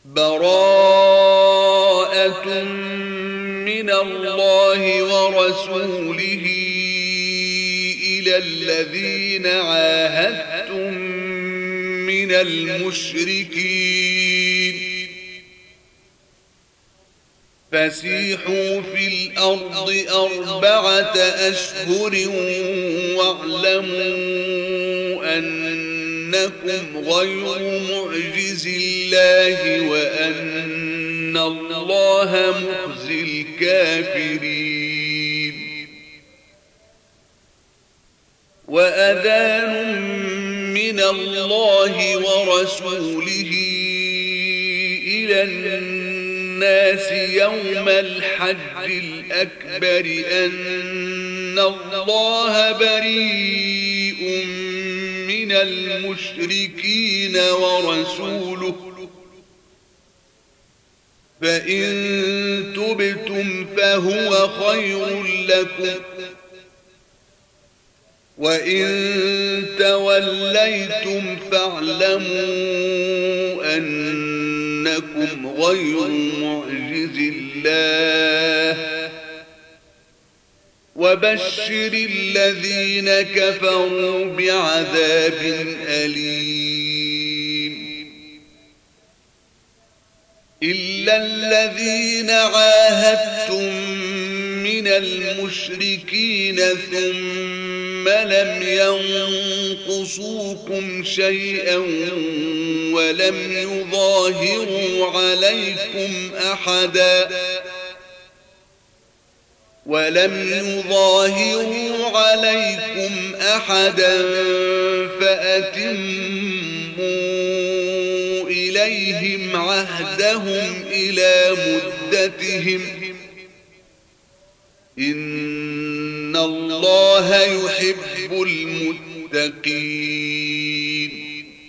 براءة من الله ورسوله إلى الذين عاهدتم من المشركين فسيحوا في الأرض 4 أشهر واعلموا أنكم غير معجز الله وأن الله مخزي الكافرين. وأذان من الله ورسوله إلى الناس يوم الحج الأكبر أن الله بريء من المشركين ورسوله فإن تبتم فهو خير لكم وإن توليتم فاعلموا أنكم غير معجز الله وبشر الذين كفروا بعذاب أليم. إلا الذين عاهدتم من المشركين ثم لم ينقصوكم شيئا ولم يظاهروا عليكم أحدا فأتموا إليهم عهدهم إلى مدتهم إن الله يحب المتقين.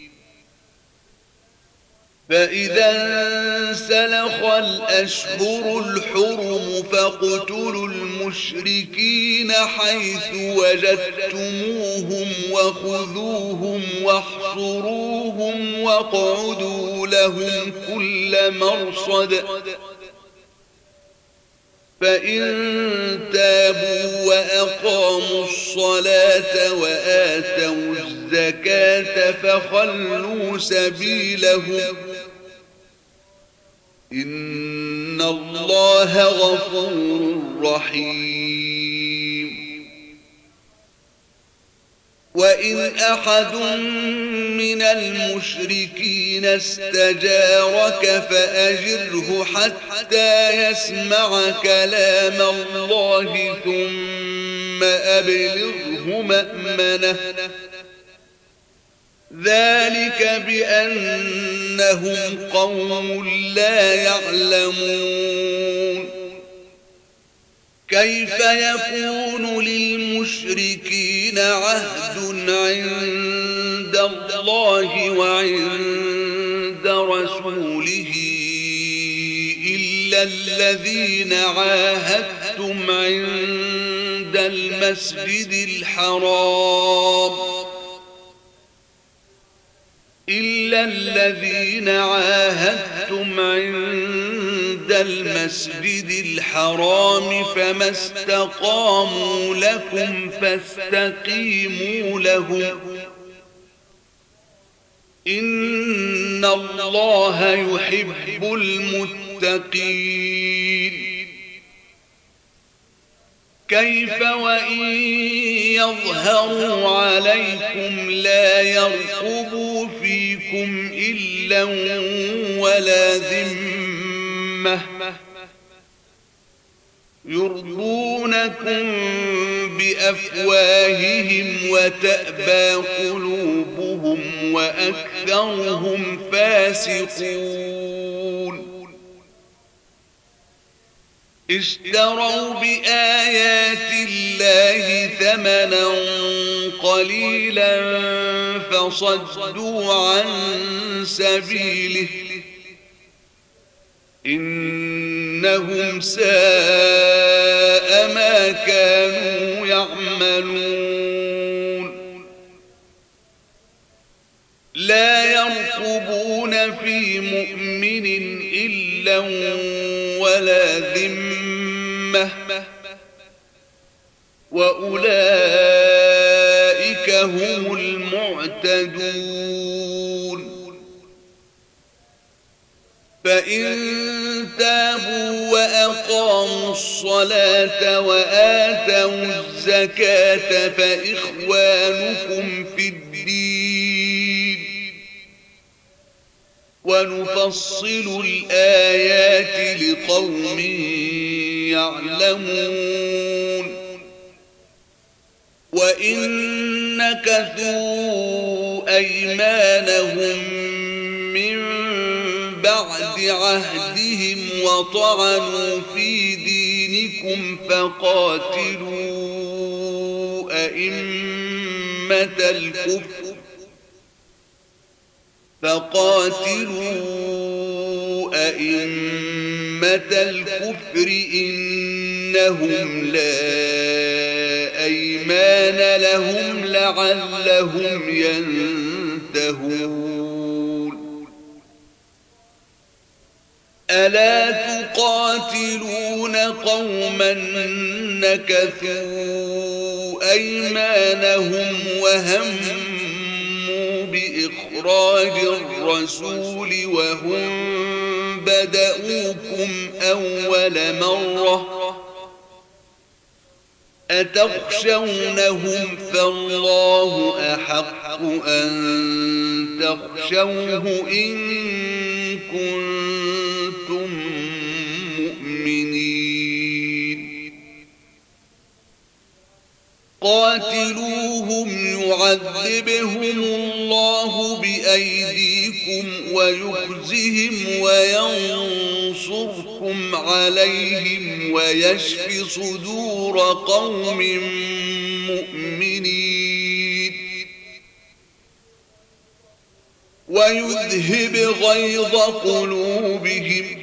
فإذا انسلخ الأشهر الحرم فاقتلوا المشركين حيث وجدتموهم وخذوهم واحصروهم واقعدوا لهم كل مرصد فإن تابوا وأقاموا الصلاة وآتوا الزكاة فخلوا سبيلهم إن الله غفور رحيم. وإن أحد من المشركين استجارك فأجره حتى يسمع كلام الله ثم أبلغه مأمنه ذلك بأنهم قوم لا يعلمون. كيف يكون للمشركين عهد عند الله وعند رسوله إلا الذين عاهدتم عند المسجد الحرام فما استقاموا لكم فاستقيموا لهم إن الله يحب المتقين. كيف وإن يظهروا عليكم لا يرقبوا فيكم إلا ولا ذمة يرضونكم بأفواههم وتأبى قلوبهم وأكثرهم فاسقون. اشتروا بآيات الله ثمنا قليلا فصدوا عن سبيله إنهم ساء ما كانوا يعملون. لا يرقبون في مؤمن إلا ولا ذمة وأولئك هم المعتدون فإن تابوا وأقاموا الصلاة وآتوا الزكاة فإخوانكم في الدين ونفصل الآيات لقوم يعلمون وإن نكثوا أيمانهم من بعد عهدهم وطعنوا في دينكم فقاتلوا أئمة الكفر إنهم لا أيمان لهم لعلهم ينتهون ألا تقاتلون قوما نكثوا أيمانهم وهموا بإخراج الرسول وهم بدؤوكم أول مرة أتخشونهم فالله أحق أن تخشوه إن كنتم مؤمنين قاتلوهم يعذبهم الله بأيديكم ويخزهم وينصركم عليهم ويشف صدور قوم مؤمنين ويذهب غيظ قلوبهم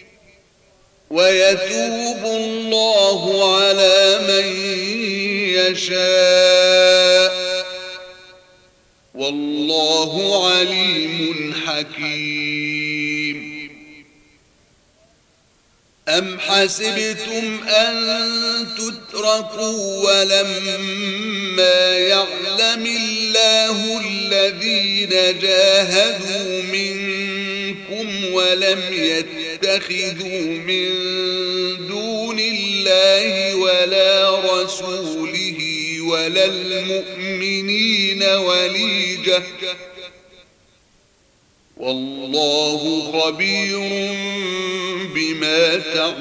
ويتوب الله على من يشاء والله عليم حكيم أم حسبتم أن تتركوا ولما يعلم الله الذين جاهدوا منكم ولم يتخذوا من دون الله ولا رسوله ولا المؤمنين وليجة والله خبير بما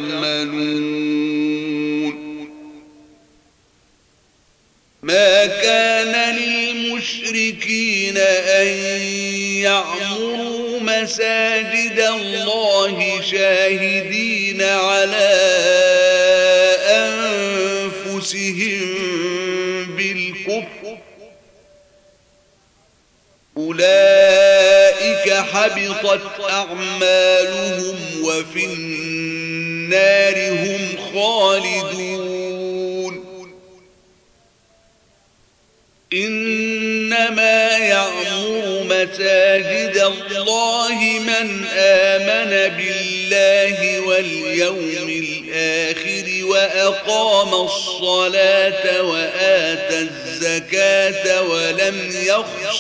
تعملون ما كان للمشركين أن يعمروا مساجد الله شاهدين على أنفسهم بالكفر أولئك حبطت أعمالهم وفي النار هم خالدون إنما يعمر مساجد الله من آمن بالله واليوم الآخر وأقام الصلاة وآتى الزكاة ولم يخش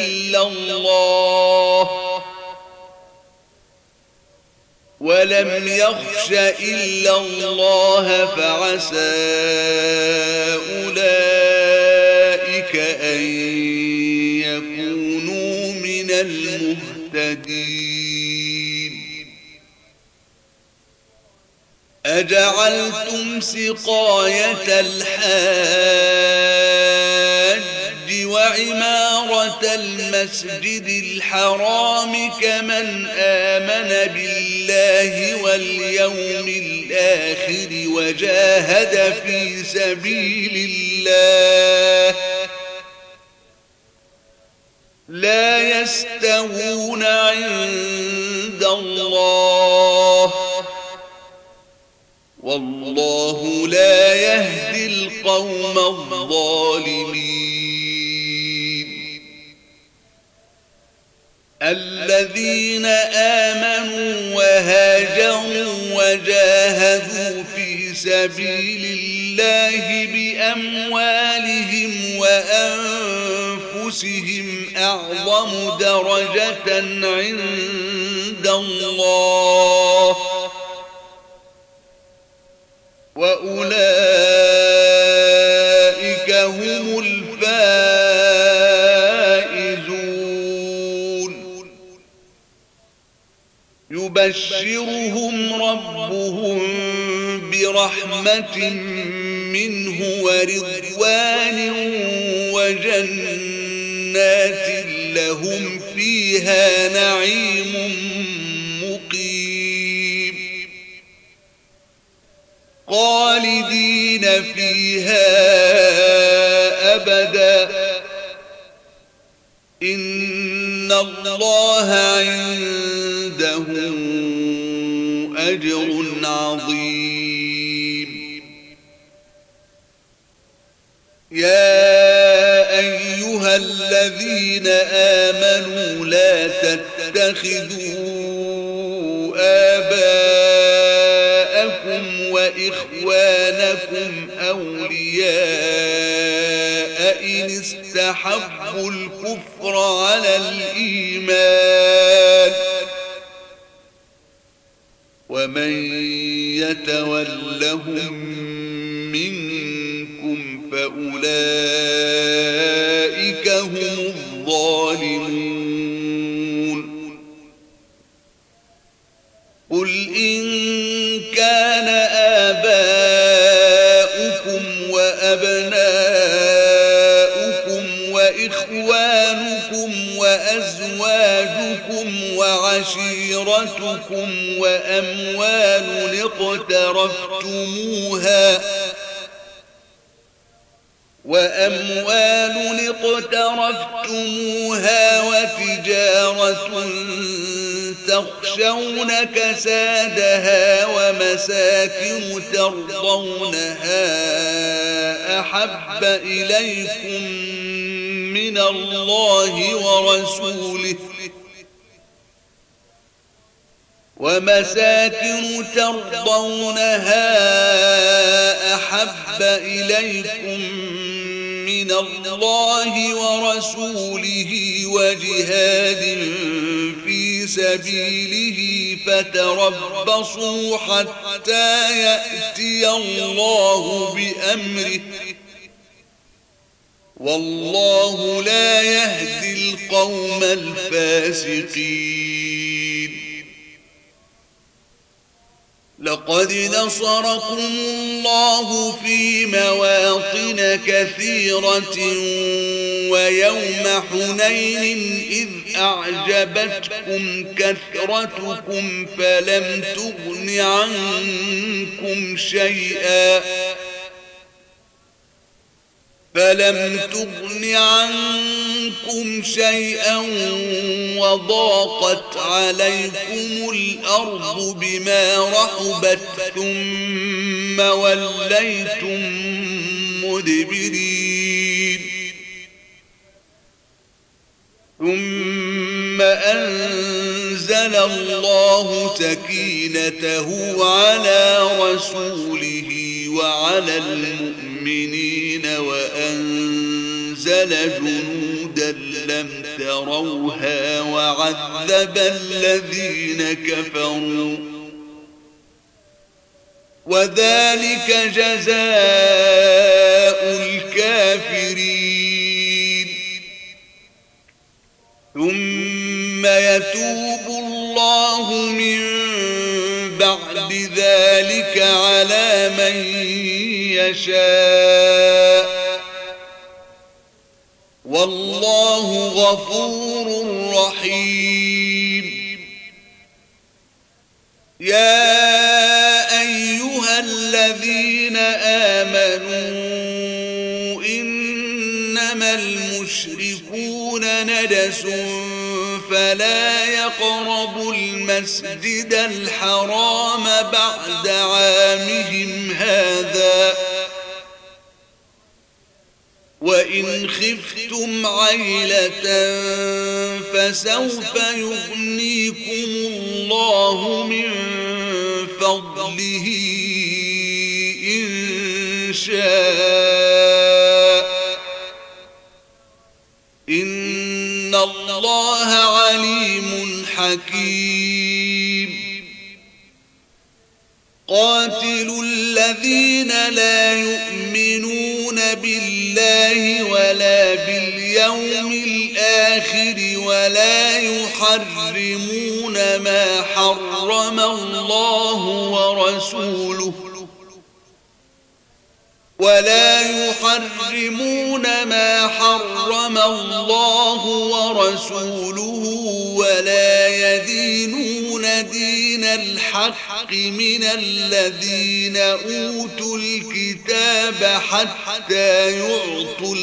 إلا الله فعسى أولئك أن يكونوا من المهتدين أجعلتم سقاية الحاج وعمارة المسجد الحرام كمن آمن بالله واليوم الآخر وجاهد في سبيل الله لا يستوون عند الله والله لا يهدي القوم الظالمين الذين آمنوا وهاجروا وجاهدوا في سبيل الله بأموالهم وأنفسهم أعظم درجة عند الله وأولئك هم الفائزون يبشرهم ربهم برحمة منه ورضوان وجنات لهم فيها نعيم مقيم خالدين فيها أبدا إن الله عنده أجر عظيم يا أيها الذين آمنوا لا تتخذوا آباءكم وإخوانكم أولياء إن استحبوا الكفر على الإيمان ومن يتولهم منكم فأولئك هم الظالمون قل إن كان آباؤكم وأبناؤكم وإخوانكم وأزواجكم وعشيرتكم وأموال اقترفتموها وتجارة تخشون كسادها ومساكن ترضونها أحب إليكم من الله ورسوله وجهاد في سبيله فتربصوا حتى يأتي الله بأمره والله لا يهدي القوم الفاسقين لقد نصركم الله في مواطن كثيرة ويوم حنين إذ أعجبتكم كثرتكم فلم تغن عنكم شيئا وضاقت عليكم الأرض بما رحبت ثم وليتم مدبرين ثم أنزل الله سكينته على رسوله وعلى المؤمنين وأنزل جنودا لم تروها وعذب الذين كفروا وذلك جزاء الكافرين ثم يتوب الله من بعد ذلك على من يشاء والله غفور رحيم يا أيها الذين آمنوا إنما المشركون نجس فلا يقربوا المسجد الحرام بعد عامهم هذا وإن خفتم عيلة فسوف يغنيكم الله من فضله إن شاء إن الله عليم حكيم قاتلوا الذين لا يؤمنون بالله ولا باليوم الآخر ولا يحرمون ما حرم الله ورسوله ولا يدينون دين الحق من الذين أوتوا الكتاب حتى يعطوا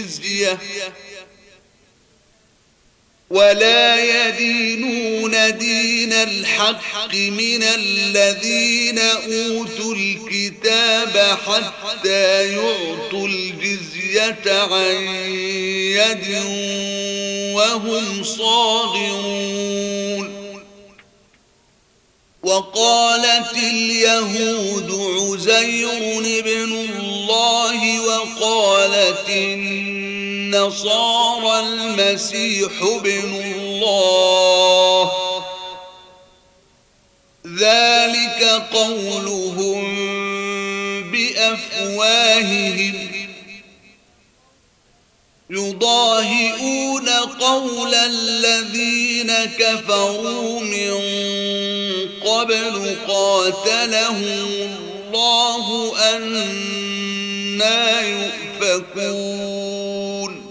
الجزية عن يد وهم صاغرون وقالت اليهود عزير ابن الله وقالت النصارى المسيح ابن الله ذلك قولهم بأفواههم يضاهئون قول الذين كفروا من قبل قاتلهم الله أنى يؤفكون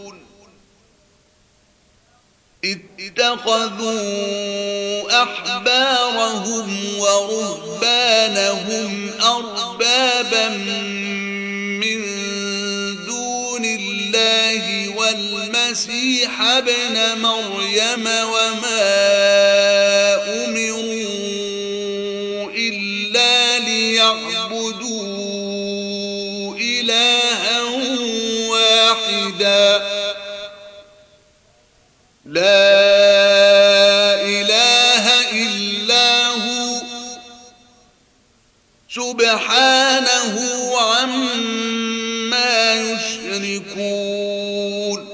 اتخذوا أحبارهم ورهبانهم أربابا من دون الله والمسيح ابن مريم وما أمروا إلا ليعبدوا إلها واحدا لا إله إلا هو سبحانه عما يشركون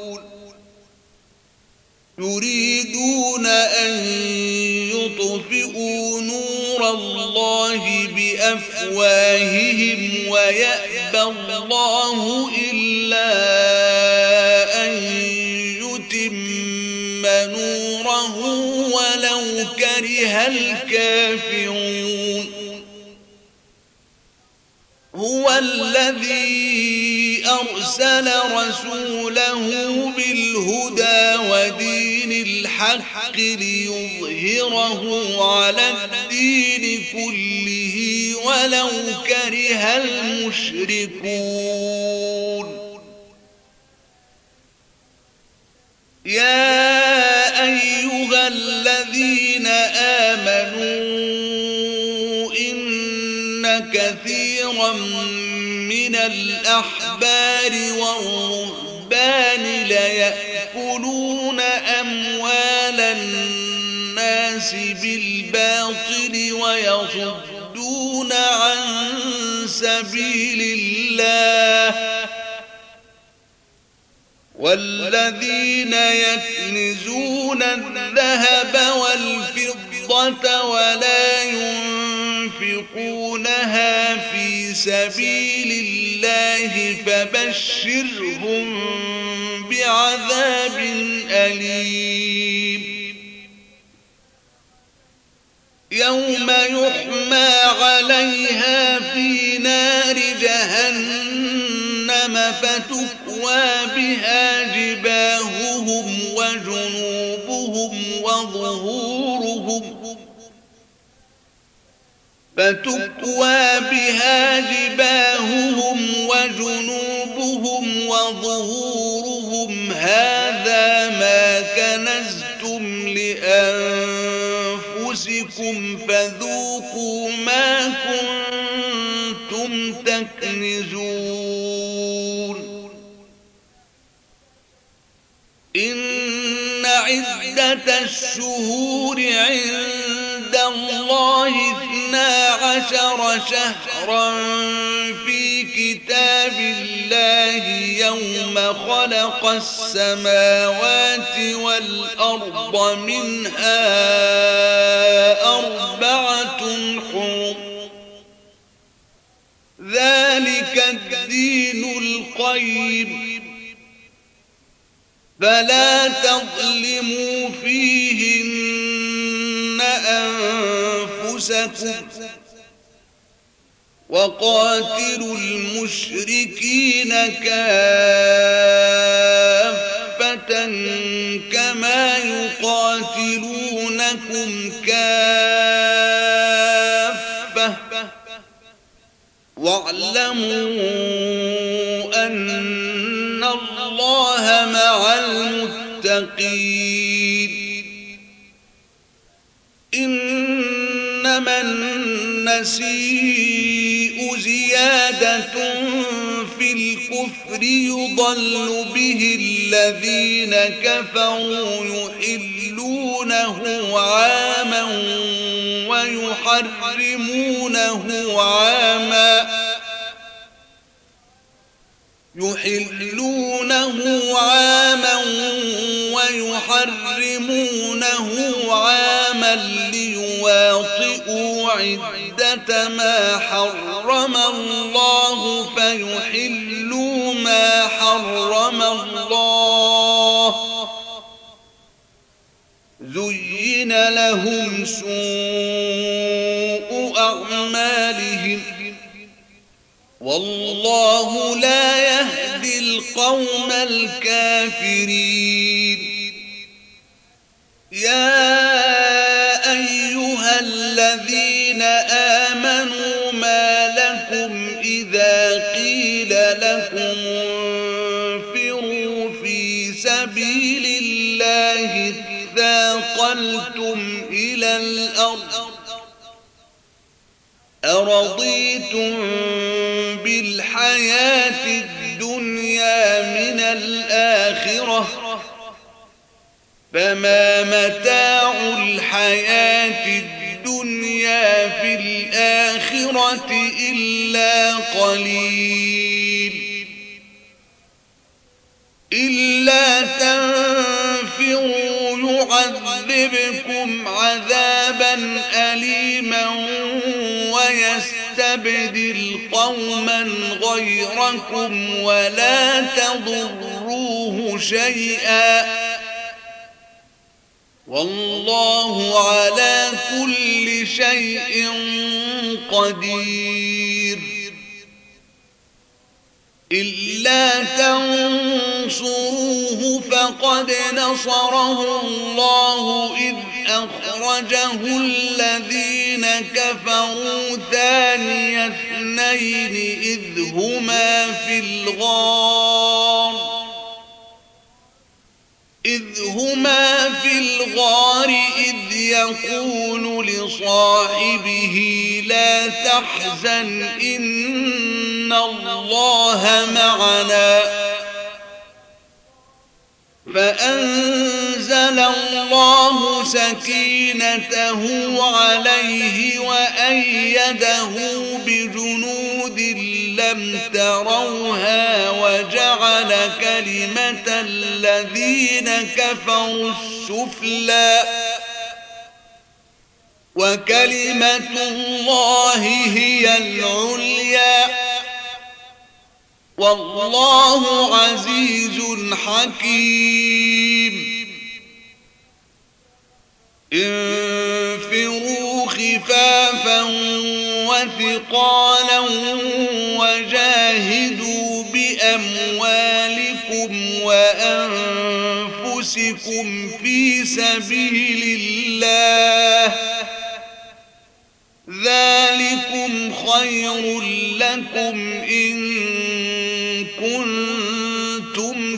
يريدون أن يطفئوا نور الله بأفواههم ويأبى الله إلا أن يتم نوره ولو كره الكافرون هو الذي أرسل رسوله بالهدى ودين الحق ليظهره على الدين كله ولو كره المشركون يا أيها الذين آمنوا إن كثيرا من الأحبار والرهبان ليأكلون أموال الناس بالباطل ويصدون عن سبيل الله والذين يكنزون الذهب والفضة ولا ينفقونها في سبيل الله فبشرهم بعذاب أليم يوم يحمى عليها في نار جهنم فتكوى بها جباههم وجنوبهم وظهورهم هذا ما كنزتم لأنفسكم فذوقوا ما كنتم تكنزون عدة الشهور عند الله 12 شهرا في كتاب الله يوم خلق السماوات والأرض منها 4 حرم ذلك الدين القيم فلا تظلموا فيهن أنفسكم وقاتلوا المشركين كافة كما يقاتلونكم كافة واعلموا أن الله مع المتقين إنما النسيء زيادة في الكفر يضل به الذين كفروا يحلونه عاما ويحرمونه عاما ليواطئوا عدة ما حرم الله فيحلوا ما حرم الله زين لهم سوء أعمالهم والله لا يهدي القوم الكافرين يا أيها الذين آمنوا ما لكم إذا قيل لكم انفروا في سبيل الله اثاقلتم إلى الأرض أرضيتم بالحياة الدنيا من الآخرة فما متاع الحياة الدنيا في الآخرة إلا قليل إلا تنفروا يعذبكم عذابا أليما ويستبدل قوما غيركم ولا تضروه شيئا والله على كل شيء قدير إلا تنصروه فقد نصره الله إذ أخرجه الذين كفروا ثاني اثنين إذ هما في الغار إذ يقول لصاحبه لا تحزن إن الله معنا فأنزل الله سكينته عليه وأيده بجنود لم تروها وجعل كلمة الذين كفروا السفلى وكلمة الله هي العليا والله عزيز حكيم انفروا خفافا وثقالا وجاهدوا بأموالكم وأنفسكم في سبيل الله ذلكم خير لكم إن كنتم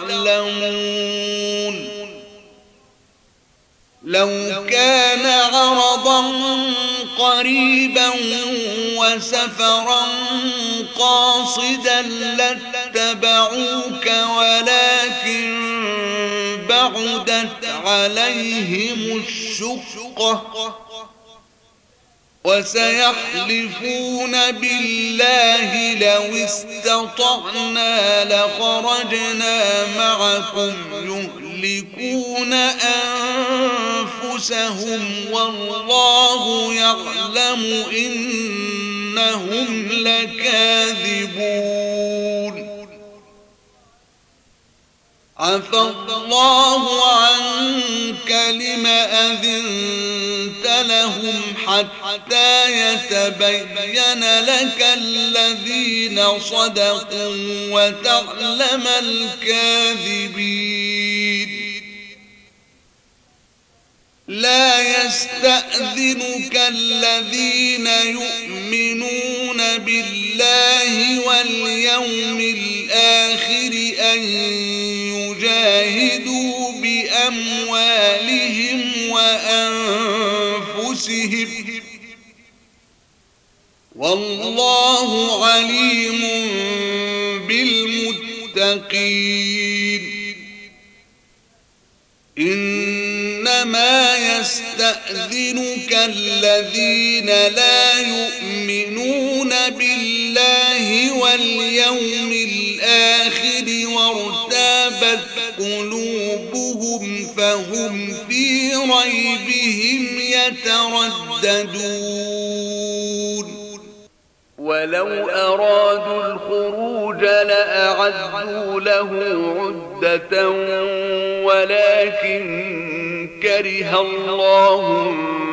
تعلمون لو كان عرضا قريبا وسفرا قاصدا لاتبعوك ولكن بعدت عليهم الشقة وسيحلفون بالله لو استطعنا لخرجنا معكم يهلكون أنفسهم والله يعلم إنهم لكاذبون عفى الله عنك لم أذنت لهم حتى يتبين لك الذين صدقوا وتعلم الكاذبين لا يستأذنك الذين يؤمنون بالله واليوم الآخر أن يجاهدوا بأموالهم وأنفسهم والله عليم بالمتقين إنما يستأذنك الذين لا يؤمنون بالله واليوم الآخر وارتابت قلوبهم فهم في ريبهم يترددون ولو أرادوا الخروج لأعدوا له عدة ولكن كره الله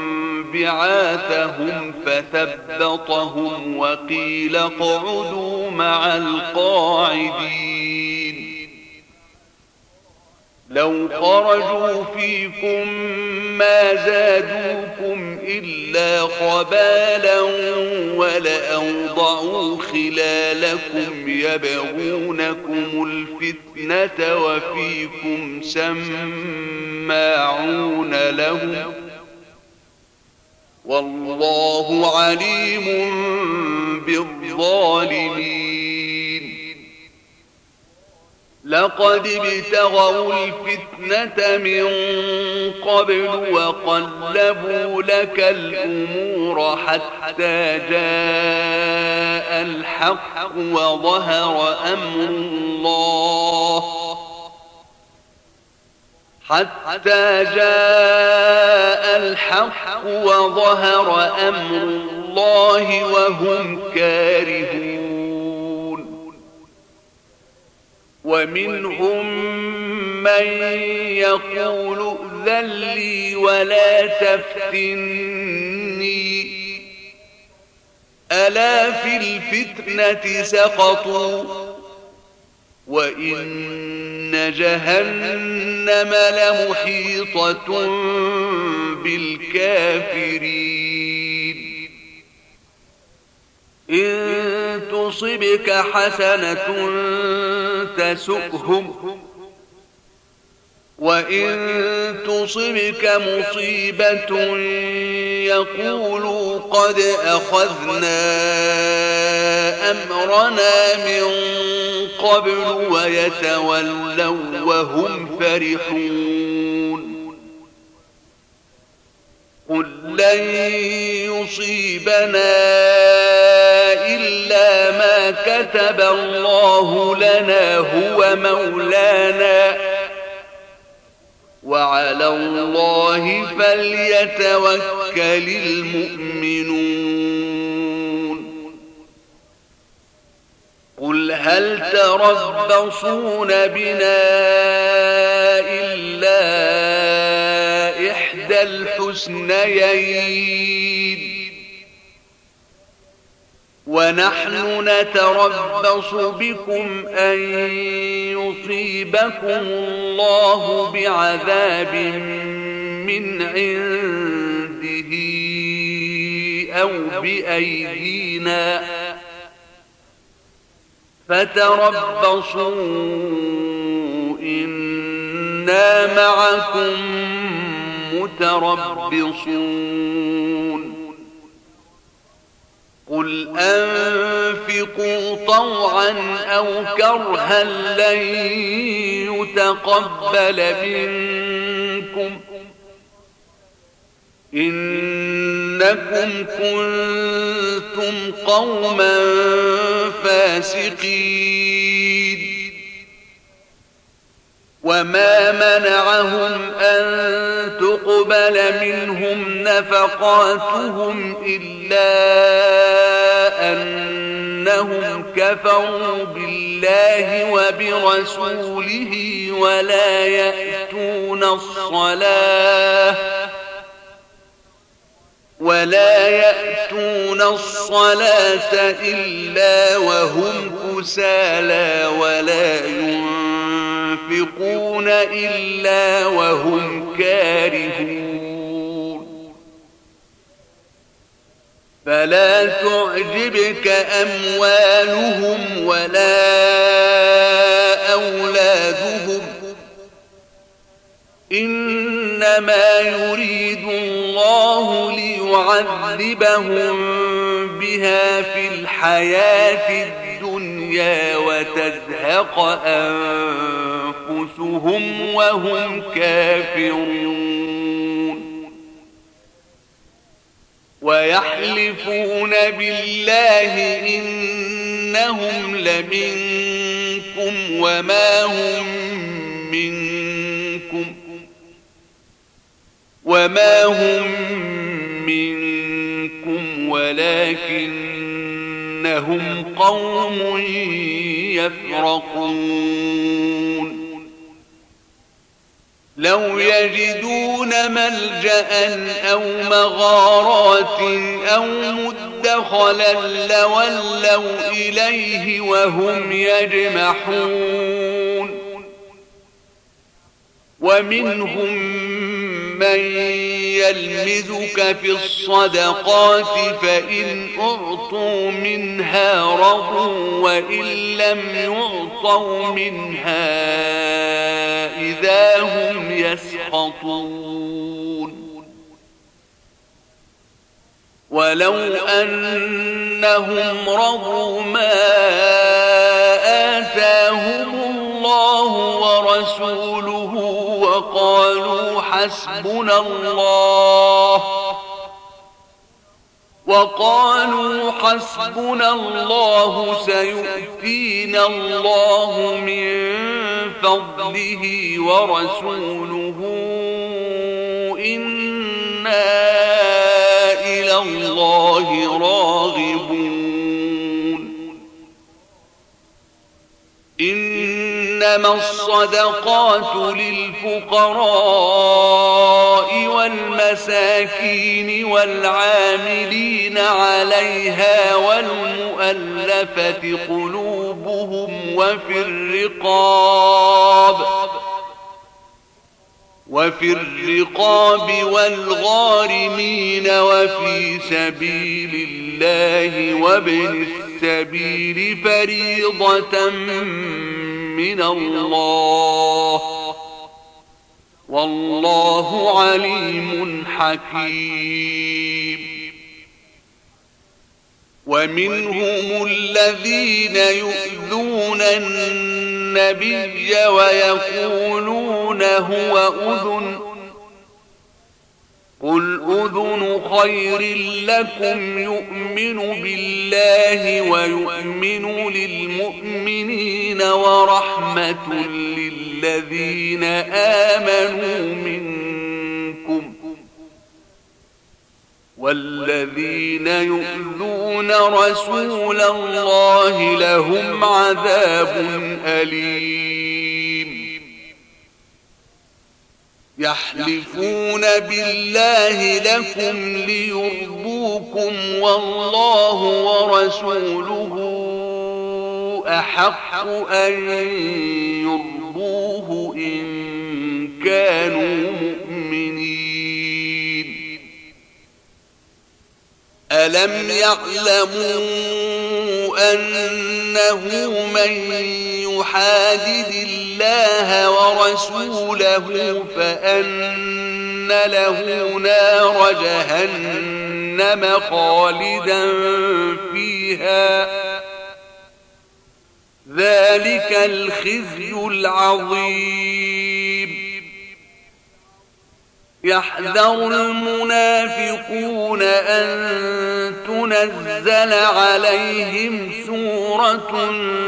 بعاثهم فثبطهم وقيل اقعدوا مع القاعدين لو خرجوا فيكم ما زادوكم إلا خبالا ولأوضعوا خلالكم يبغونكم الفتنة وفيكم سماعون لهم والله عليم بالظالمين لقد ابتغوا الفتنة من قبل وقلبوا لك الأمور حتى جاء الحق وظهر أمر الله وهم كارهون ومنهم من يقول ائذن لي ولا تفتني ألا في الفتنة سقطوا وإن جهنم لمحيطة بالكافرين إن تصبك حسنة تسؤهم وإن تصبك مصيبة يقولوا قد أخذنا أمرنا من قبل ويتولوا وهم فرحون قل لن يصيبنا إلا ما كتب الله لنا هو مولانا وعلى الله فليتوكل المؤمنون قل هل تربصون بنا إلا إحدى الحسنيين ونحن نتربص بكم أن يصيبكم الله بعذاب من عنده أو بأيدينا فتربصوا إنا معكم متربصون قل أنفقوا طوعا أو كرها لن يتقبل منكم إنكم كنتم قوما فاسقين وما منعهم أن تقبل منهم نفقاتهم إلا أنهم كفروا بالله وبرسوله ولا يأتون الصلاة إلا وهم كسالى ولا ينفقون إلا وهم كارهون فلا تعجبك أموالهم ولا أولادهم إنما يريد الله ليعذبهم بها في الحياة الدنيا وتزهق أنفسهم وهم كافرون ويحلفون بالله إنهم لمنكم وما هم منكم ولكنهم قوم يفرقون لو يجدون ملجأ أو مغارات أو مدخلا لولوا إليه وهم يجمحون ومنهم من يلمزك في الصدقات فإن أعطوا منها رضوا وإن لم يعطوا منها إذا هم يسخطون ولو أنهم رضوا ما آتاهم الله ورسوله وقالوا حسبنا الله سيؤتينا الله من فضله ورسوله إنا إلى الله راغبون إنما الصدقات للفقراء والمساكين والعاملين عليها والمؤلفة قلوبهم وفي الرقاب والغارمين وفي سبيل الله وابن السبيل فريضة من الله والله عليم حكيم ومنهم الذين يؤذون النبي ويقولون هو أذن قل أذن خير لكم يؤمن بالله ويؤمن للمؤمنين ورحمة للذين آمنوا منكم والذين يؤذون رسول الله لهم عذاب أليم يحلفون بالله لكم ليرضوكم والله ورسوله أحق أن يرضوه إن كانوا مؤمنين ألم يعلموا أنه من يحادد الله ورسوله فأن له نار جهنم خالدا فيها ذلك الخزي العظيم يحذر المنافقون أن تنزل عليهم سورة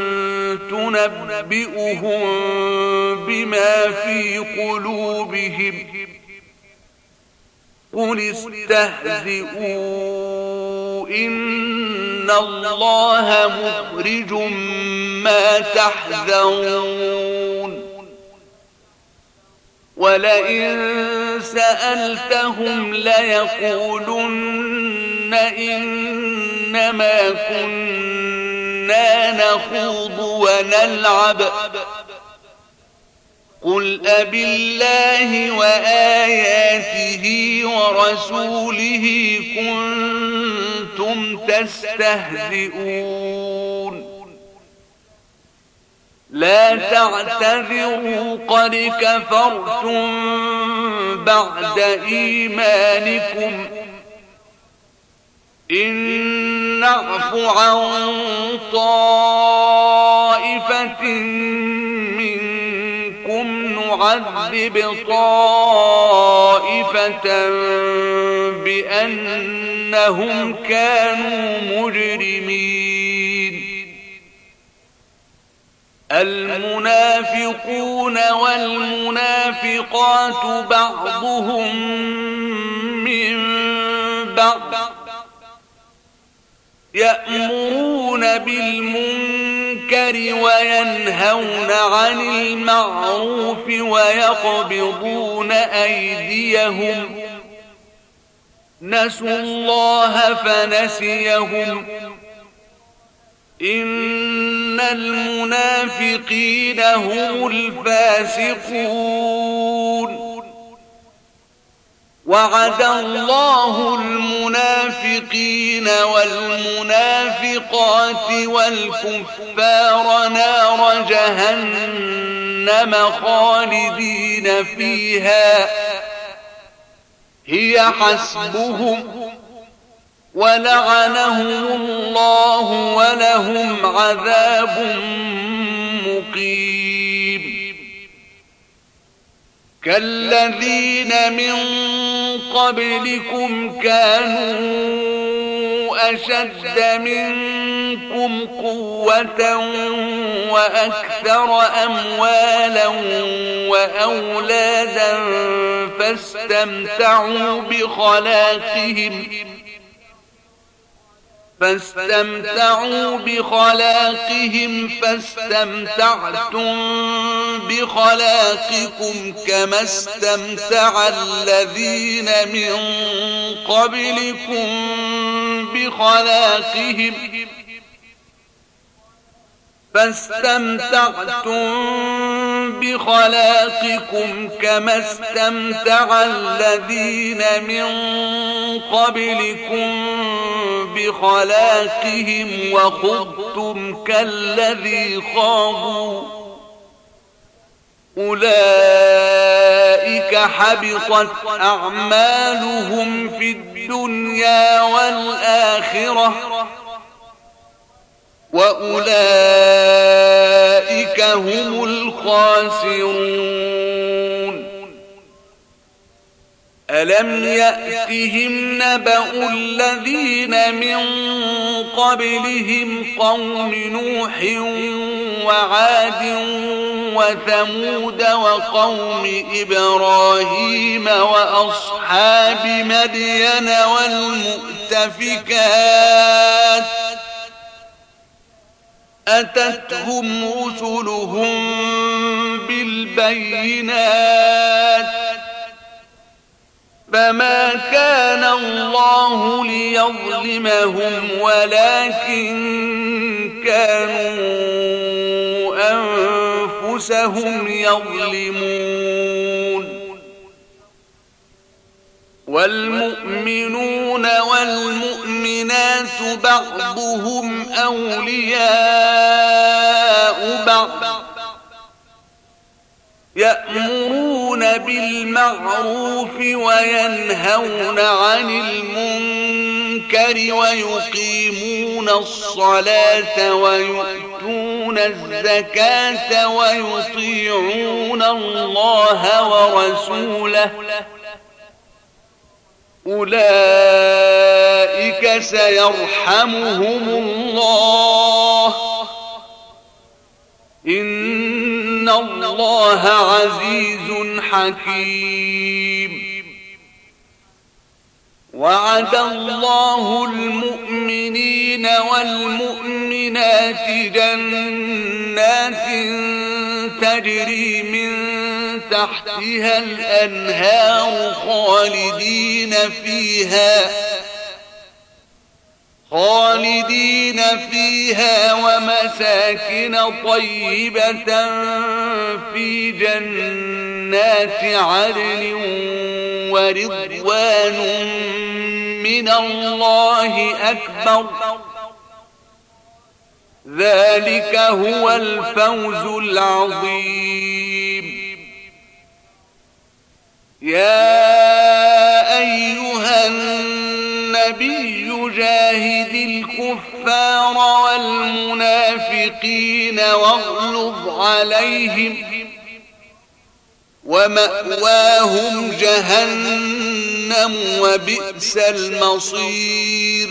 تنبئهم بما في قلوبهم قل استهزئوا إن الله مخرج ما تحذرون ولئن سألتهم ليقولن إنما كنا نخوض ونلعب قل أبالله وآياته ورسوله كنتم تستهزئون لا تعتذروا قد كفرتم بعد إيمانكم إن نعف عن طائفة منكم نعذب طائفة بأنهم كانوا مجرمين المنافقون والمنافقات بعضهم من بعض يأمرون بالمنكر وينهون عن المعروف ويقبضون أيديهم نسوا الله فنسيهم إن المنافقين هم الفاسقون وعد الله المنافقين والمنافقات والكفار نار جهنم خالدين فيها هي حسبهم ولعنهم الله ولهم عذاب مقيم كالذين من قبلكم كانوا أشد منكم قوة وأكثر أموالا وأولادا فاستمتعوا بخلاقهم فاستمتعتم بخلاقكم كما استمتع الذين من قبلكم بخلاقهم وخضتم كالذي خاضوا أولئك حبطت أعمالهم في الدنيا والآخرة وأولئك هم الخاسرون ألم يأتهم نبأ الذين من قبلهم قوم نوح وعاد وثمود وقوم إبراهيم وأصحاب مدين والمؤتفكات أتتهم رسلهم بالبينات فما كان الله ليظلمهم ولكن كانوا أنفسهم يظلمون والمؤمنون والمؤمنات بعضهم أولياء بعض يأمرون بالمعروف وينهون عن المنكر ويقيمون الصلاة ويؤتون الزكاة ويطيعون الله ورسوله أولئك سيرحمهم الله إن الله عزيز حكيم وعد الله المؤمنين والمؤمنات جنات تجري من تحتها الأنهار خالدين فيها ومساكن طيبة في جنات عدن ورضوان من الله أكبر ذلك هو الفوز العظيم يا أيها النبي جاهد الكفار والمنافقين واغلظ عليهم ومأواهم جهنم وبئس المصير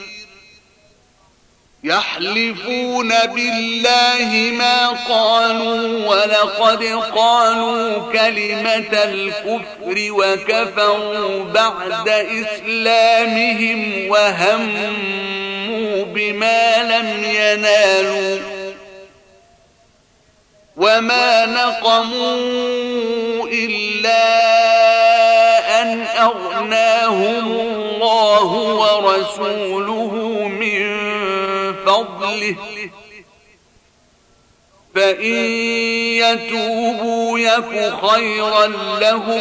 يحلفون بالله ما قالوا ولقد قالوا كلمة الكفر وكفروا بعد إسلامهم وهموا بما لم ينالوا وما نقموا إلا أن أغناهم الله ورسوله من فضله فإن يتوبوا يك خيرا لهم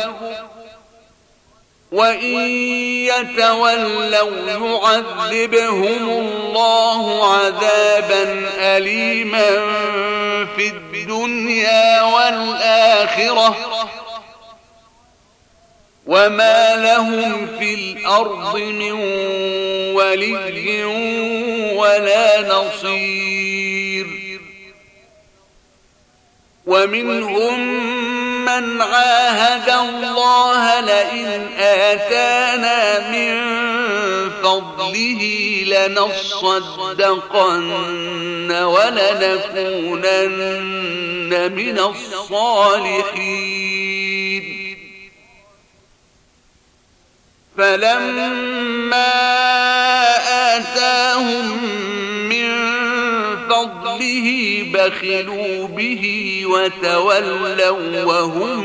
وإن يتولوا يعذبهم الله عذابا أليما في الدنيا والآخرة وما لهم في الأرض من ولي ولا نصير ومنهم من عاهد الله لئن آتانا من فضله لنصدقن ولنكونن من الصالحين فلما آتاهم من فضله بخلوا به وتولوا وهم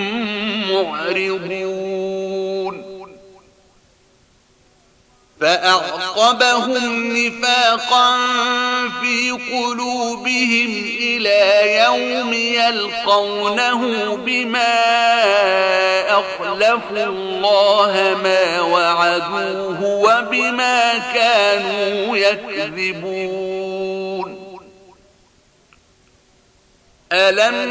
معرضون فأعقبهم نفاقا في قلوبهم إلى يوم يلقونه بما أخلفوا الله ما وعدوه وبما كانوا يكذبون ألم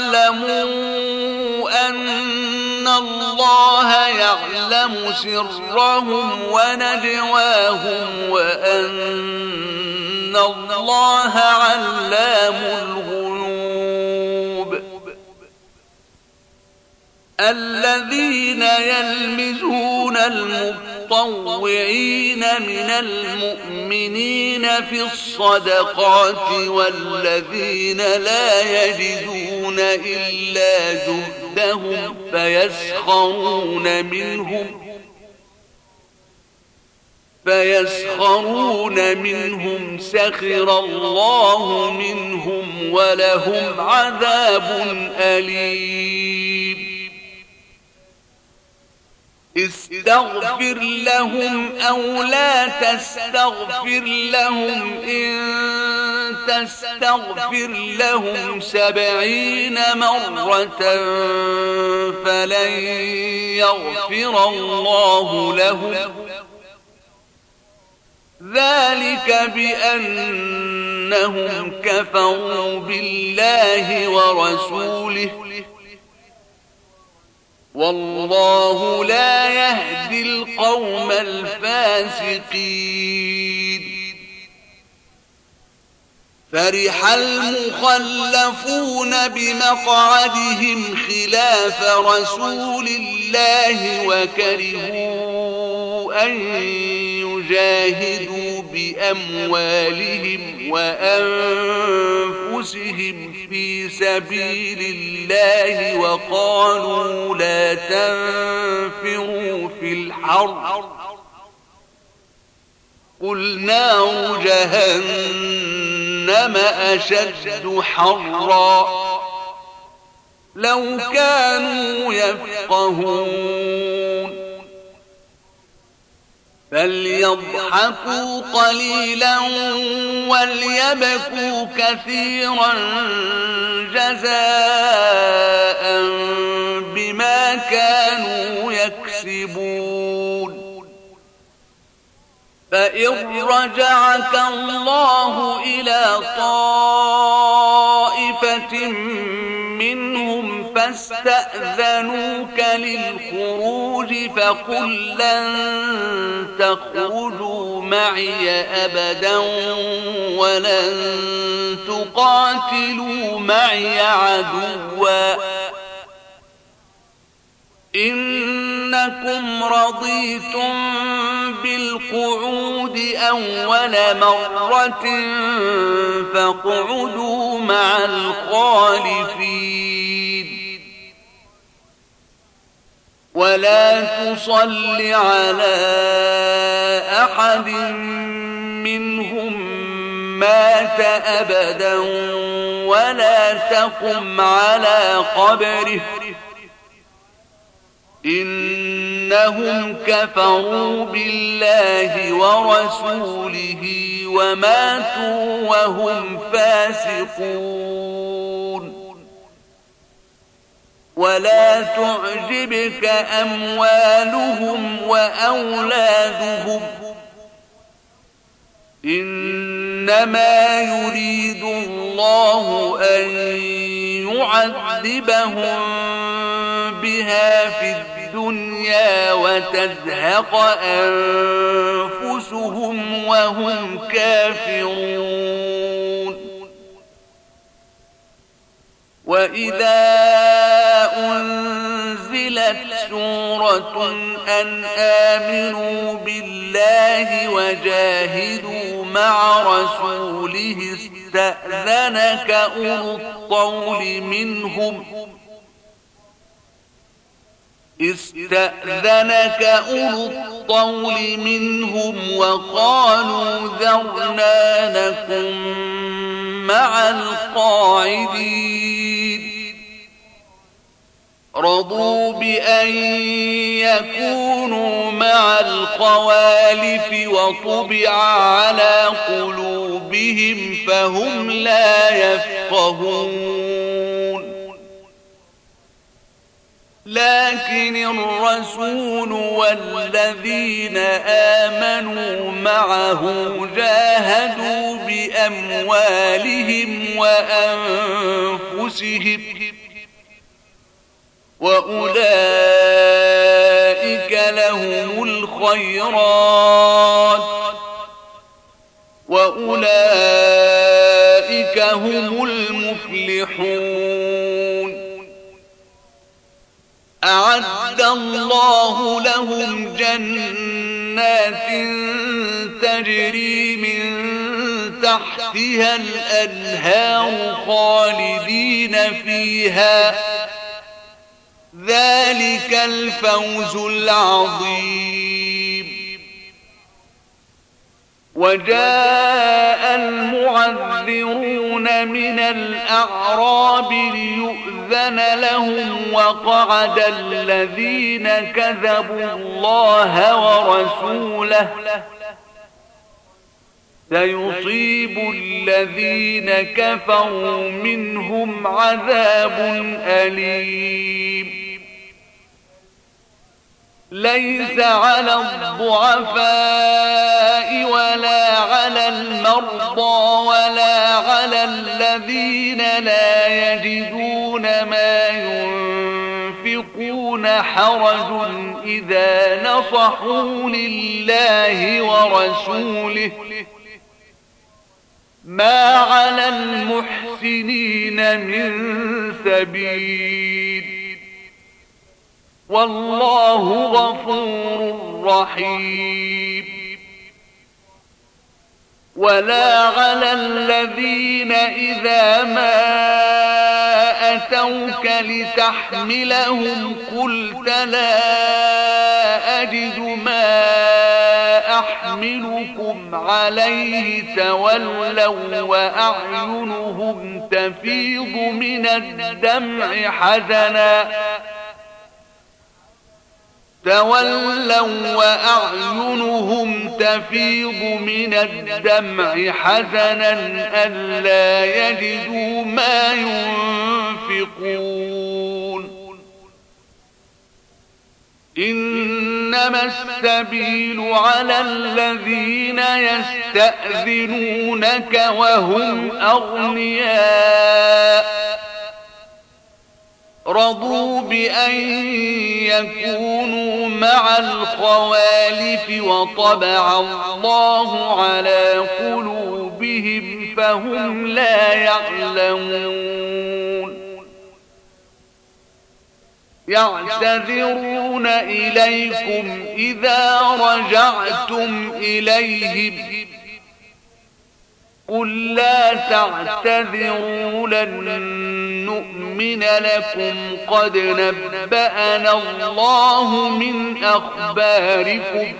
يعلموا أن الله يعلم سرهم ونجواهم وأن الله علام الغيوب الذين يلمزون المطوعين من المؤمنين في الصدقات والذين لا يجدون إلا جهدهم فيسخرون منهم سخر الله منهم ولهم عذاب أليم استغفر لهم أو لا تستغفر لهم إن تستغفر لهم 70 مرة فلن يغفر الله لهم ذلك بأنهم كفروا بالله ورسوله والله لا يهدي القوم الفاسقين فرح المخلفون بمقعدهم خلاف رسول الله وكرهوا أن يجاهدوا بأموالهم وأنفسهم في سبيل الله وقالوا لا تنفروا في الحر قل نار جهنم أشد حرا لو كانوا يفقهون فليضحكوا قليلا وليبكوا كثيرا جزاء بما كانوا يكسبون فإن رجعك الله إلى طائفة منهم فاستأذنوك للخروج فقل لن تخرجوا معي أبدا ولن تقاتلوا معي عدوا إنكم رضيتم بالقعود أول مرة فاقعدوا مع الخالفين ولا تصل على أحد منهم مات أبدا ولا تقم على قبره إنهم كفروا بالله ورسوله وماتوا وهم فاسقون ولا تعجبك أموالهم وأولادهم إنما يريد الله أن يعذبهم بها في الدنيا وتزهق أنفسهم وهم كافرون وإذا أنزلت سورة أن آمنوا بالله وجاهدوا مع رسوله استأذنك أولو الطول منهم وقالوا ذرنا نكن مع القاعدين رضوا بأن يكونوا مع الخوالف وطبع على قلوبهم فهم لا يفقهون لكن الرسول والذين آمنوا معه جاهدوا بأموالهم وأنفسهم وأولئك لهم الخيرات وأولئك هم المفلحون أعد الله لهم جنات تجري من تحتها الأنهار خالدين فيها ذلك الفوز العظيم وجاء المعذرون من الأعراب ليؤذن لهم وقعد الذين كذبوا الله ورسوله سيصيب الذين كفروا منهم عذاب أليم ليس على الضعفاء ولا على المرضى ولا على الذين لا يجدون ما ينفقون حرج إذا نصحوا لله ورسوله ما على المحسنين من سبيل والله غفور رحيم. ولا على الذين إذا ما أتوك لتحملهم قلت لا أجد ما أحملكم عليه تولوا وأعينهم تفيض من الدمع حزنا ألا يجدوا ما ينفقون. إنما السبيل على الذين يستأذنونك وهم أغنياء رضوا بأن يكونوا مع الخوالف وطبع الله على قلوبهم فهم لا يعلمون. يعتذرون إليكم إذا رجعتم إليهم قل لا تعتذروا لن نؤمن لكم قد نبأنا الله من أخباركم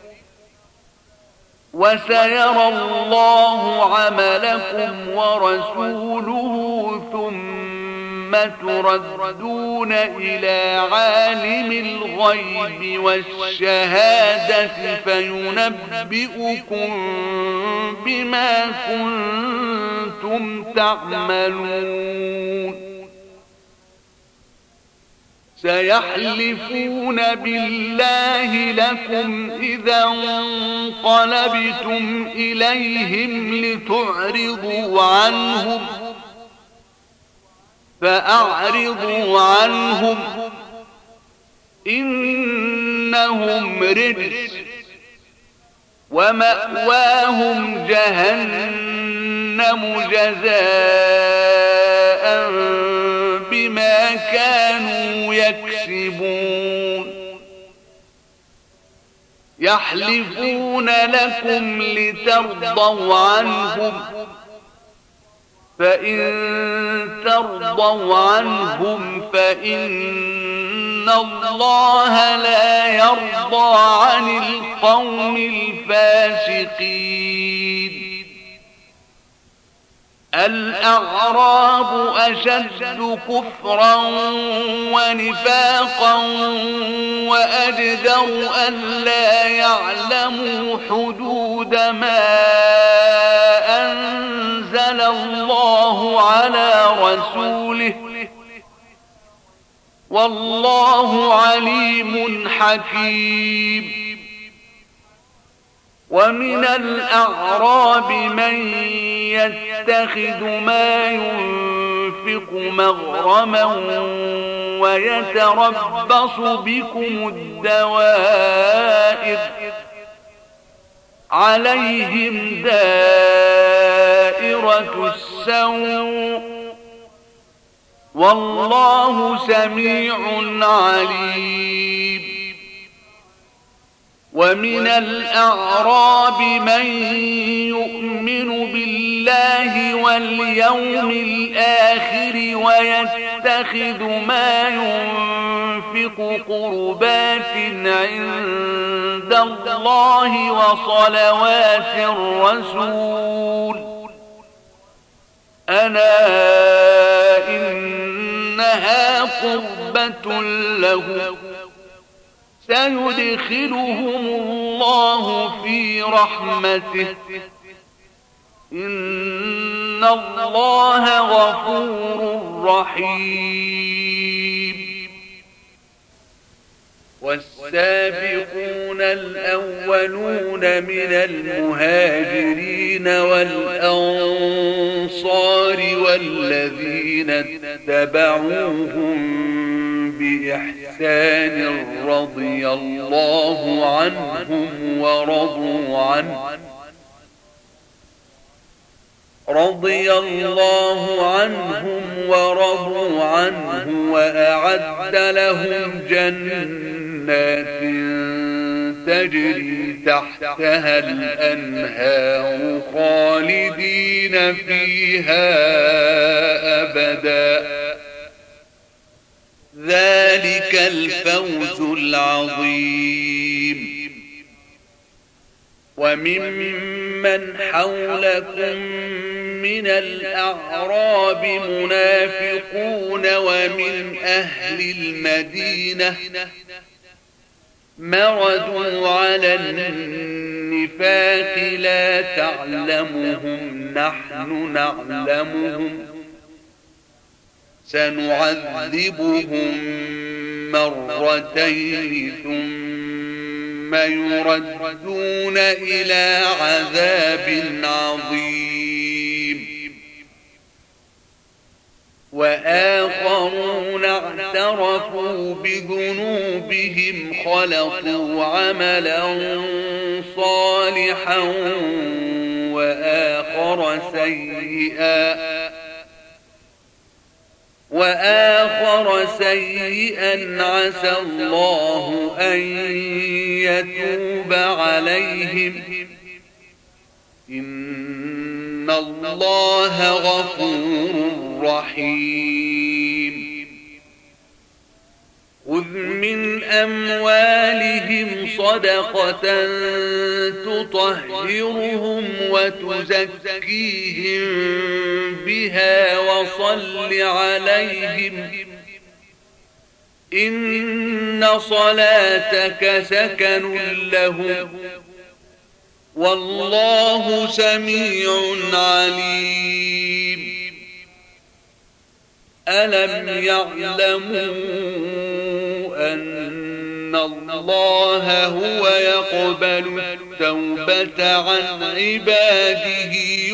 وسيرى الله عملكم ورسوله ثم تردون إلى عالم الغيب والشهادة فينبئكم بما كنتم تعملون. سيحلفون بالله لكم إذا انقلبتم إليهم لتعرضوا عنهم فأعرضوا عنهم إنهم رجس ومأواهم جهنم جزاء بما كانوا يكسبون. يحلفون لكم لترضوا عنهم فإن ترضوا عنهم فإن الله لا يرضى عن القوم الفاسقين. الأعراب أشد كفرا ونفاقا وأجدر ألا يعلموا حدود ما أنزل الله على رسوله والله عليم حكيم. ومن الأعراب من يتخذ ما ينفق مغرما ويتربص بكم الدوائر عليهم دائرة السوء والله سميع عليم. ومن الأعراب من يؤمن بالله واليوم الآخر ويتخذ ما ينفق قربات عند الله وصلوات الرسول ألا إنها قربة له سيدخلهم الله في رحمته إن الله غفور رحيم. والسابقون الأولون من المهاجرين والأنصار والذين اتبعوهم بإحسان رضي الله عنهم ورضوا عنه رضي الله عنهم ورضوا عنه وأعد لهم جنات تجري تحتها الأنهار خالدين فيها أبدا ذلك الفوز العظيم. وممن حولكم من الأعراب منافقون ومن أهل المدينة مردوا على النفاق لا تعلمهم نحن نعلمهم سنعذبهم مرتين ثم يردون إلى عذاب عظيم. وآخرون اعترفوا بذنوبهم خلقوا عملا صالحا وآخر سيئا عسى الله أن يتوب عليهم إن الله غفور رحيم. خذ من أموالهم صدقة تطهرهم وتزكيهم بها وصل عليهم إن صلاتك سكن لهم والله سميع عليم. ألم يعلموا أن الله هو يقبل التوبة عن عباده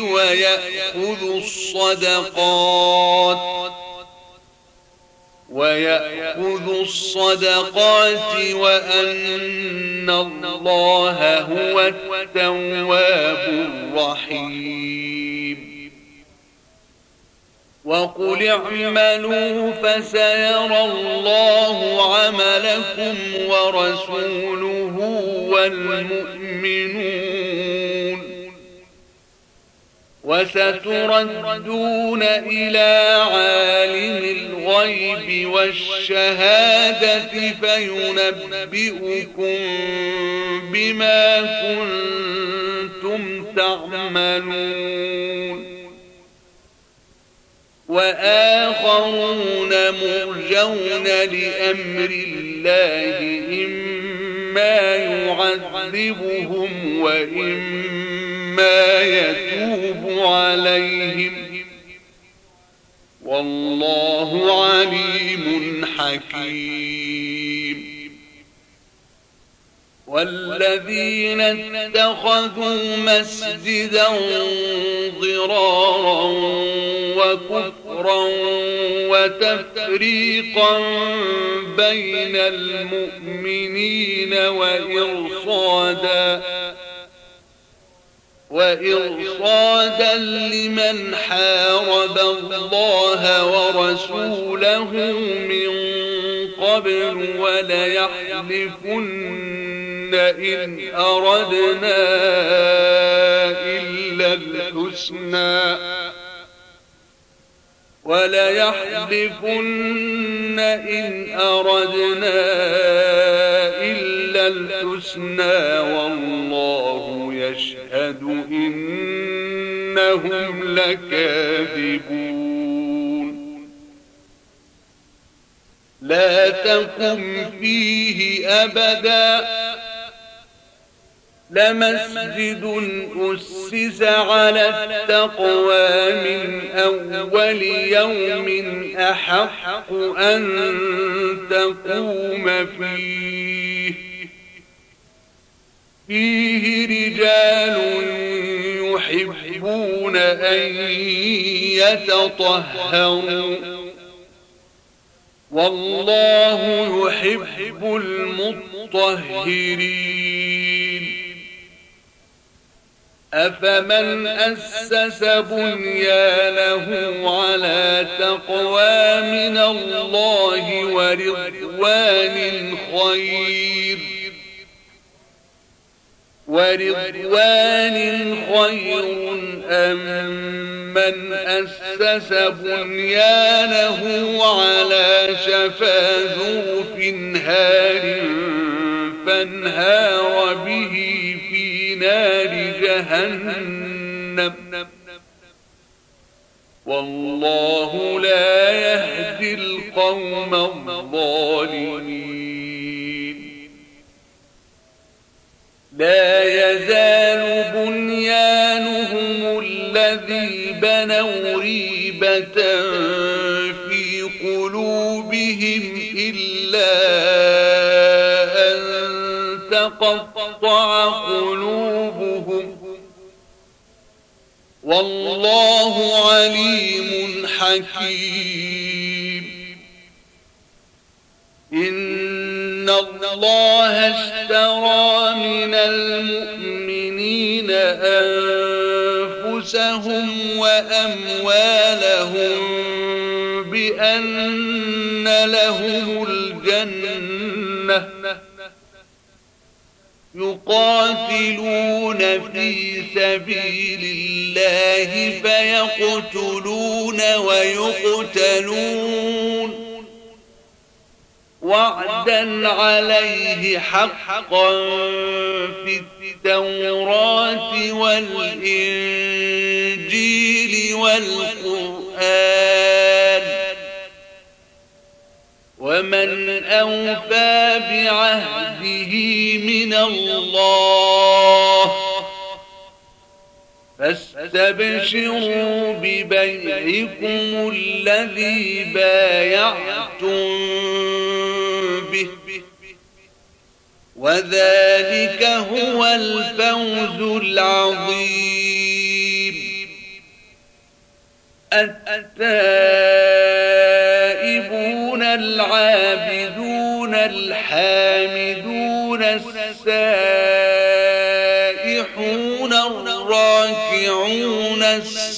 ويأخذ الصدقات وأن الله هو التواب الرحيم. وقل اعملوا فسيرى الله عملكم ورسوله والمؤمنون وستردون إلى عالم الغيب والشهادة فينبئكم بما كنتم تعملون. وآخرون مرجون لأمر الله إما يعذبهم وإما يتوب عليهم والله عليم حكيم. والذين اتخذوا مسجدا ضرارا وكفرا وتفريقا بين المؤمنين وإرصادا لمن حارب الله ورسوله من قبل وليحلفن إن أردنا إلا الحسنى والله يشهد إنهم لكاذبون. لا تقم فيه أبدا لمسجد أسس على التقوى من أول يوم أحق أن تقوم فيه رجال يحبون أن يتطهروا والله يحب المطهرين. أفمن أسس بنيانه على تقوى من الله ورضوان خير أم من أسس بنيانه على شفا جرف هار فانهار به في نار جهنم والله لا يهدي القوم الظالمين لا يزال بنيانهم الذي بنوا ريبة في قلوبهم إلا أن تقطع قلوبهم والله عليم حكيم إن الله اشترى من المؤمنين أنفسهم وأموالهم بأن لهم الجنة يقاتلون في سبيل الله فيقتلون ويقتلون وعدا عليه حقا في التوراة والإنجيل والقرآن ومن أوفى بعهده من الله فاستبشروا ببيعكم الذي بايعتم به وذلك هو الفوز العظيم التائبون العابدون الحامدون السائحون الراكعون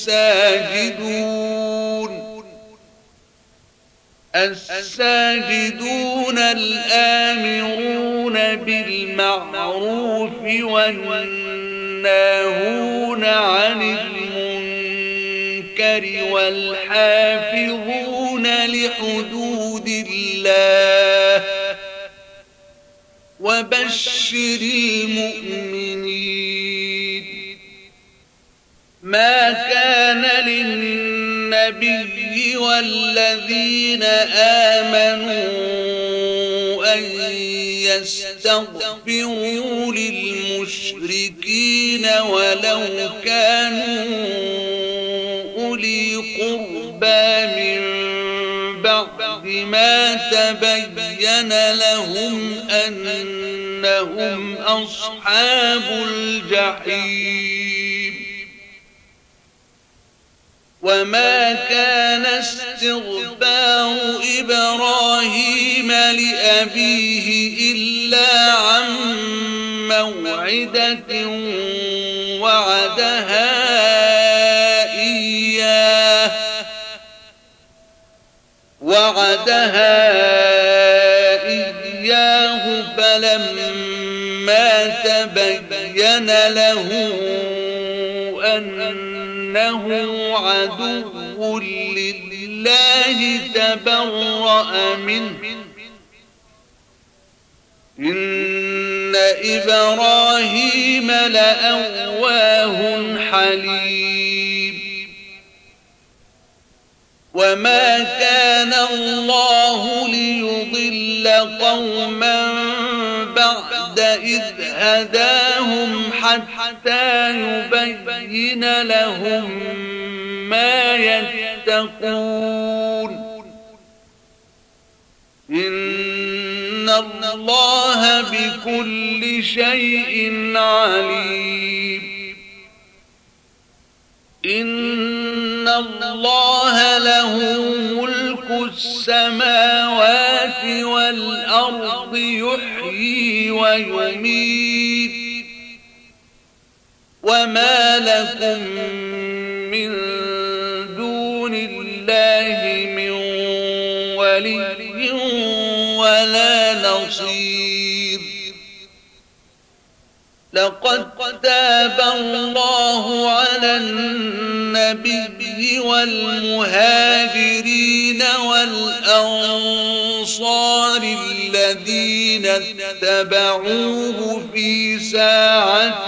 الساجدون الآمرون بالمعروف والناهون عن المنكر والحافظون لحدود الله وبشر المؤمنين ما كان للنبي والذين آمنوا أن يستغفروا للمشركين ولو كانوا أولي قربى من بعد ما تبين لهم أنهم أصحاب الجحيم وما كان استغفار إبراهيم لأبيه إلا عن موعدة وعدها إياه فلما تبين له أنه عدو لله تبرأ منه إن إبراهيم لأواه حليم وما كان الله ليضل قوما بعد إذ هداهم حتى يبين لهم ما يتقون إن الله بكل شيء عليم إن الله له ملك السماوات والأرض يحيي ويميت وما لكم من دون الله من ولي ولا نصير. لقد تاب الله على النبي والمهاجرين والأنصار الذين اتبعوه في ساعة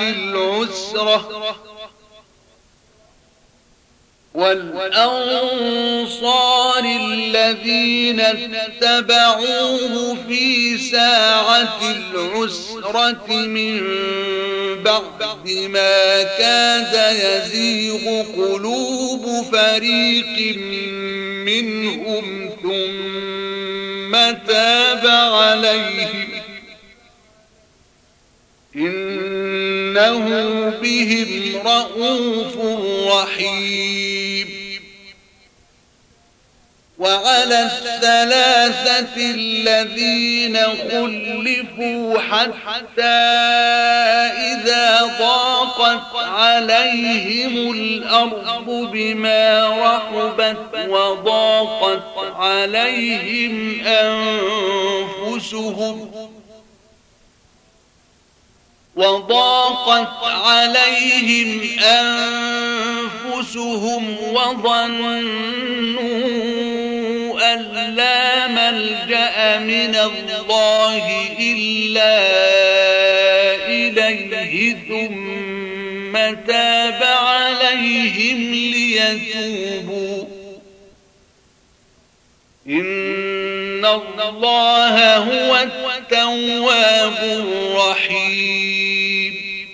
العسرة من بعد ما كاد يزيغ قلوب فريق منهم ثم تاب عليهم إنه بهم رءوف رحيم. وعلى الثلاثة الذين خلفوا حتى إذا ضاقت عليهم الأرض بما رحبت وضاقت عليهم أنفسهم وظنوا أن لا ملجأ من الله إلا إليه ثم تاب عليهم ليتوبوا إن الله هو التواب الرحيم.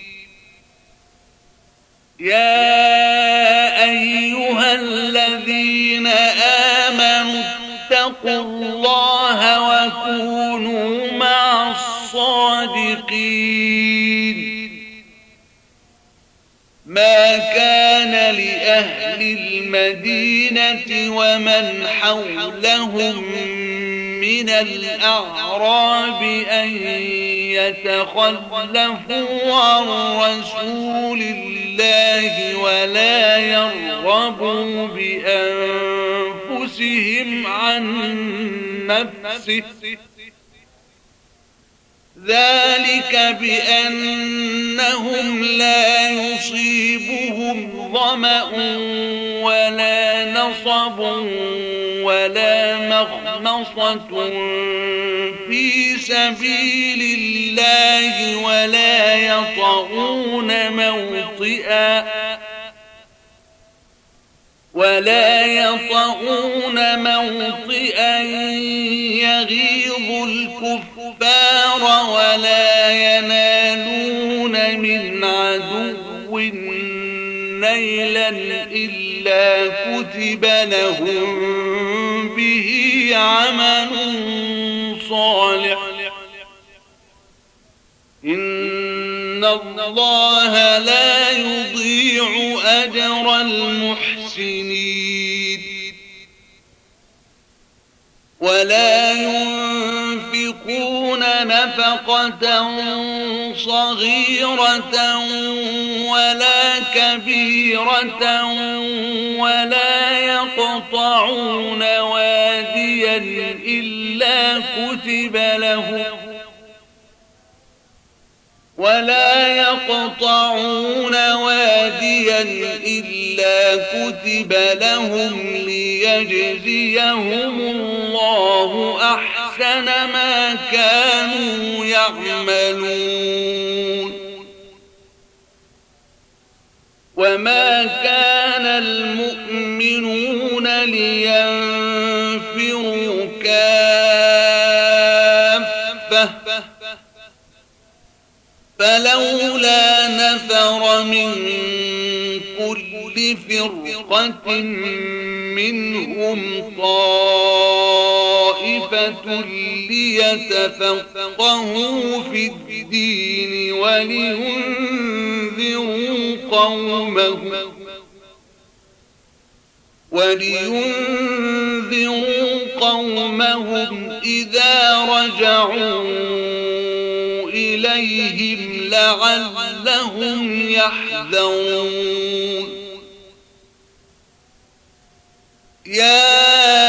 يا أيها الذين آمنوا اتقوا الله وكونوا مع الصادقين. ما كان لأهل المدينة ومن حولهم من الأعراب أن يتخلفوا عن رسول الله ولا يرغبوا بأنفسهم عن نفسه ذلك بأنهم لا يصيبهم ظمأ ولا نصب ولا مخمصة في سبيل الله ولا يطؤون موطئا يغيظ الكفار ولا ينالون من عدو نيلا إلا كتب لهم به عمل صالح إن الله لا يضيع أجر المحسنين. ولا ينفقون نفقة صغيرة ولا كبيرة ولا يقطعون واديا إلا كتب لهم ليجزيهم الله أحسن ما كانوا يعملون. وما كان المؤمنون لينفروا كافة فلولا نفر من كل فرقة منهم طائفة ليتفقهوا في الدين ولينذروا قومهم إذا رجعوا إليهم لعلهم هم يحذرون يا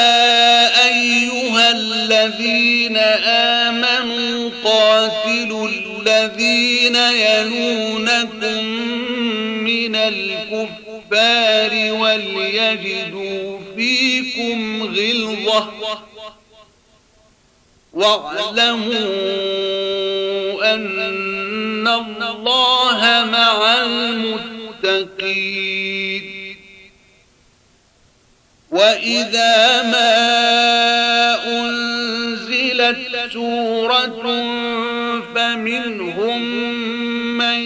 أيها الذين آمنوا قاتلوا الذين يلونكم من الكفار وليجدوا فيكم غلظة واعلموا أن الله مع المتقين وإذا ما أنزلت سورة فمنهم من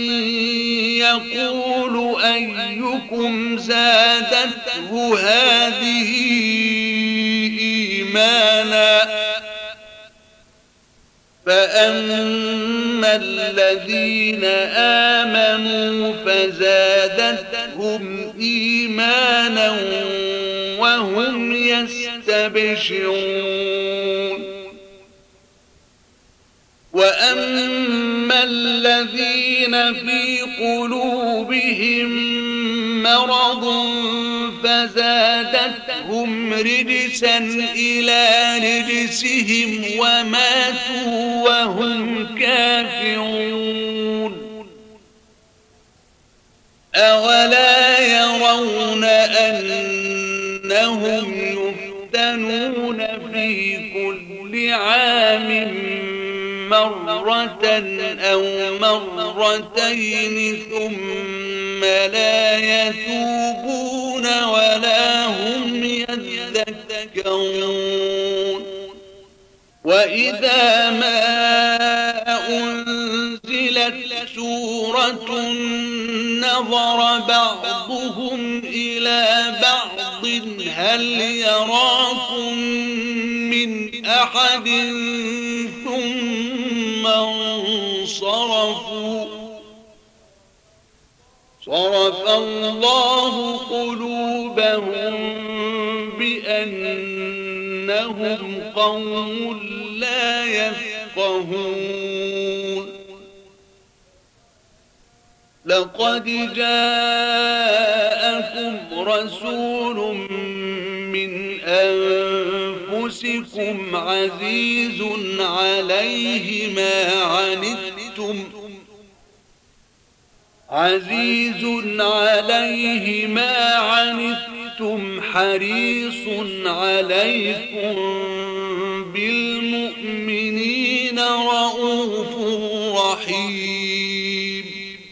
يقول أيكم زادته هذه إيمانا فأما الذين آمنوا فزادتهم إيمانا وهم يستبشرون وأما الذين في قلوبهم مرض فزادتهم رجسا إلى رجسهم وماتوا وهم كافرون أولا يرون أنهم يفتنون في كل عام مرة أو مرتين ثم لا يتوبون ولا هم يذكرون وإذا ما أنزلت سورة نظر بعضهم إلى بعض هل يراكم من أحد ثم انصرفوا صرف الله قلوبهم بأنهم قوم لا يفقهون لقد جاءكم رسول من أنفسكم عزيز عليه ما عنتم حريص عليكم بالمؤمنين رؤوف رحيم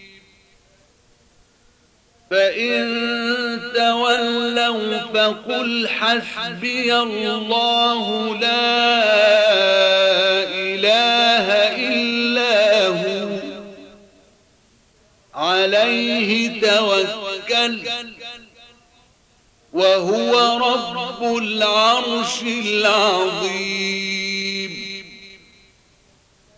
فإن تولوا فقل حسبي الله لا إله إلا هو عليه توكل وهو رب العرش العظيم